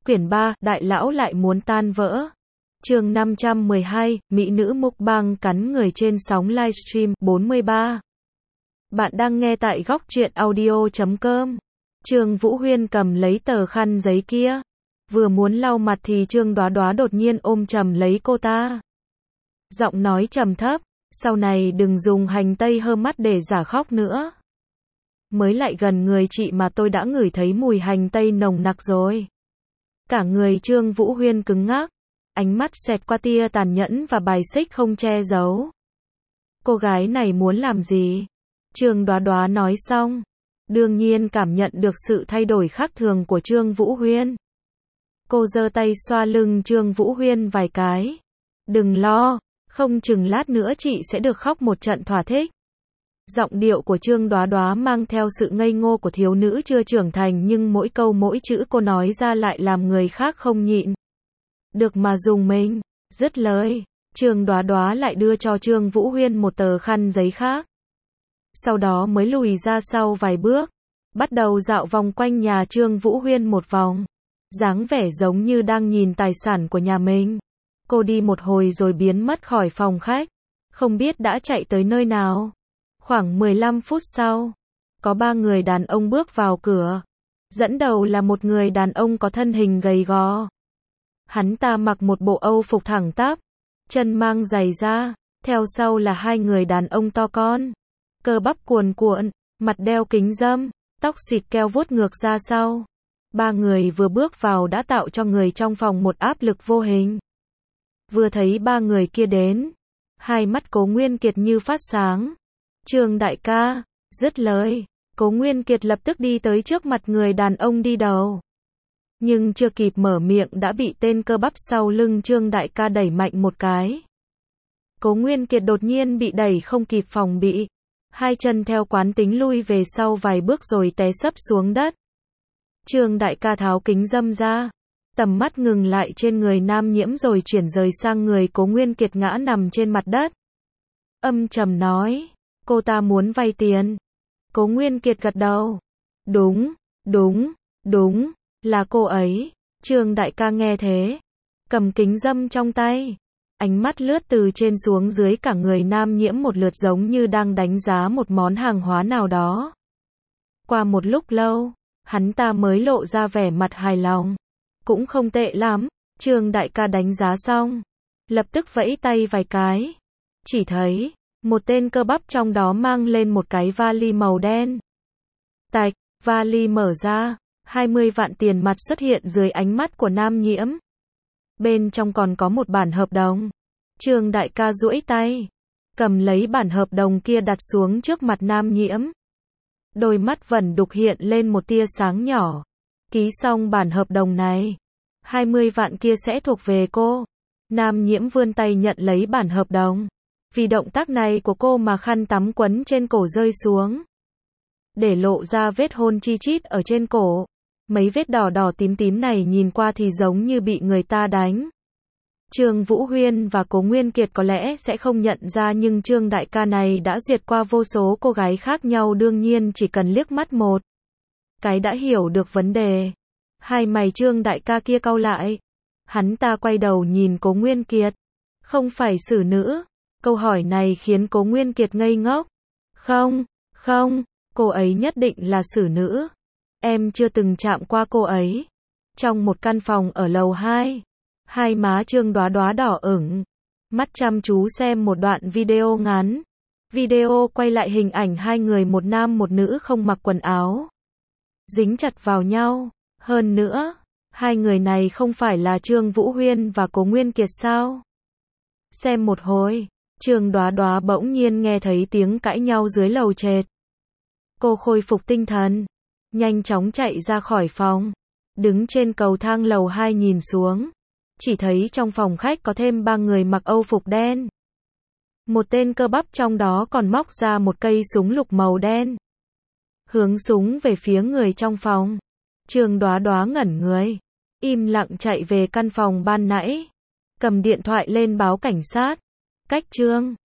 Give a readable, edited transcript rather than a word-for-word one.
Quyển 3, Đại lão lại muốn tan vỡ. Chương 512, Mỹ nữ mukbang cắn người trên sóng livestream 43. Bạn đang nghe tại góc truyện audio.com. Trương Vũ Huyên cầm lấy tờ khăn giấy kia, vừa muốn lau mặt thì Trương Đoá Đoá đột nhiên ôm chầm lấy cô ta. Giọng nói trầm thấp, sau này đừng dùng hành tây hơ mắt để giả khóc nữa. Mới lại gần người chị mà tôi đã ngửi thấy mùi hành tây nồng nặc rồi. Cả người Trương Vũ Huyên cứng ngắc, ánh mắt xẹt qua tia tàn nhẫn và bài xích không che giấu. Cô gái này muốn làm gì? Trương Đoá Đoá nói xong, đương nhiên cảm nhận được sự thay đổi khác thường của Trương Vũ Huyên. Cô giơ tay xoa lưng Trương Vũ Huyên vài cái. Đừng lo, không chừng lát nữa chị sẽ được khóc một trận thỏa thích. Giọng điệu của Trương Đoá Đoá mang theo sự ngây ngô của thiếu nữ chưa trưởng thành, nhưng mỗi câu mỗi chữ cô nói ra lại làm người khác không nhịn được mà dùng mình. Dứt lời, Trương Đoá Đoá lại đưa cho Trương Vũ Huyên một tờ khăn giấy khác. Sau đó mới lùi ra sau vài bước, bắt đầu dạo vòng quanh nhà Trương Vũ Huyên một vòng. Dáng vẻ giống như đang nhìn tài sản của nhà mình. Cô đi một hồi rồi biến mất khỏi phòng khách, không biết đã chạy tới nơi nào. Khoảng 15 phút sau, có 3 người đàn ông bước vào cửa. Dẫn đầu là một người đàn ông có thân hình gầy gò. Hắn ta mặc một bộ Âu phục thẳng tắp, chân mang giày da. Theo sau là 2 người đàn ông to con, cơ bắp cuồn cuộn, mặt đeo kính râm, tóc xịt keo vuốt ngược ra sau. 3 người vừa bước vào đã tạo cho người trong phòng một áp lực vô hình. Vừa thấy 3 người kia đến, hai mắt Cố Nguyên Kiệt như phát sáng. Trương đại ca, dứt lời, Cố Nguyên Kiệt lập tức đi tới trước mặt người đàn ông đi đầu. Nhưng chưa kịp mở miệng đã bị tên cơ bắp sau lưng Trương đại ca đẩy mạnh một cái. Cố Nguyên Kiệt đột nhiên bị đẩy không kịp phòng bị. Hai chân theo quán tính lui về sau vài bước rồi té sấp xuống đất. Trương đại ca tháo kính râm ra, tầm mắt ngừng lại trên người nam nhiễm rồi chuyển rời sang người Cố Nguyên Kiệt ngã nằm trên mặt đất. Âm trầm nói, cô ta muốn vay tiền. Cố Nguyên Kiệt gật đầu. Đúng, là cô ấy. Trương đại ca nghe thế, cầm kính râm trong tay, ánh mắt lướt từ trên xuống dưới cả người nam nhiễm một lượt giống như đang đánh giá một món hàng hóa nào đó. Qua một lúc lâu, hắn ta mới lộ ra vẻ mặt hài lòng. Cũng không tệ lắm. Trương đại ca đánh giá xong, lập tức vẫy tay vài cái. Chỉ thấy một tên cơ bắp trong đó mang lên một cái vali màu đen. Tạch, vali mở ra, 20 vạn tiền mặt xuất hiện dưới ánh mắt của nam nhiễm. Bên trong còn có một bản hợp đồng. Trương đại ca duỗi tay, cầm lấy bản hợp đồng kia đặt xuống trước mặt nam nhiễm. Đôi mắt vẩn đục hiện lên một tia sáng nhỏ. Ký xong bản hợp đồng này, 20 vạn kia sẽ thuộc về cô. Nam nhiễm vươn tay nhận lấy bản hợp đồng. Vì động tác này của cô mà khăn tắm quấn trên cổ rơi xuống, để lộ ra vết hôn chi chít ở trên cổ. Mấy vết đỏ đỏ tím tím này nhìn qua thì giống như bị người ta đánh. Trương Vũ Huyên và Cố Nguyên Kiệt có lẽ sẽ không nhận ra, nhưng Trương đại ca này đã duyệt qua vô số cô gái khác nhau, đương nhiên chỉ cần liếc mắt một cái đã hiểu được vấn đề. Hai mày Trương đại ca kia cau lại. Hắn ta quay đầu nhìn Cố Nguyên Kiệt. Không phải xử nữ? Câu hỏi này khiến Cố Nguyên Kiệt ngây ngốc. Không, cô ấy nhất định là xử nữ. Em chưa từng chạm qua cô ấy. Trong một căn phòng ở lầu 2, hai má Trương Đoá Đoá đỏ ửng, mắt chăm chú xem một đoạn video ngắn. Video quay lại hình ảnh hai người, một nam một nữ không mặc quần áo, dính chặt vào nhau. Hơn nữa, hai người này không phải là Trương Vũ Huyên và Cố Nguyên Kiệt sao? Xem một hồi, Trương Đoá Đoá bỗng nhiên nghe thấy tiếng cãi nhau dưới lầu trệt. Cô khôi phục tinh thần, nhanh chóng chạy ra khỏi phòng, đứng trên cầu thang lầu 2 nhìn xuống. Chỉ thấy trong phòng khách có thêm 3 người mặc Âu phục đen. Một tên cơ bắp trong đó còn móc ra một cây súng lục màu đen, hướng súng về phía người trong phòng. Trương Đoá Đoá ngẩn người, im lặng chạy về căn phòng ban nãy, cầm điện thoại lên báo cảnh sát. Cách Trương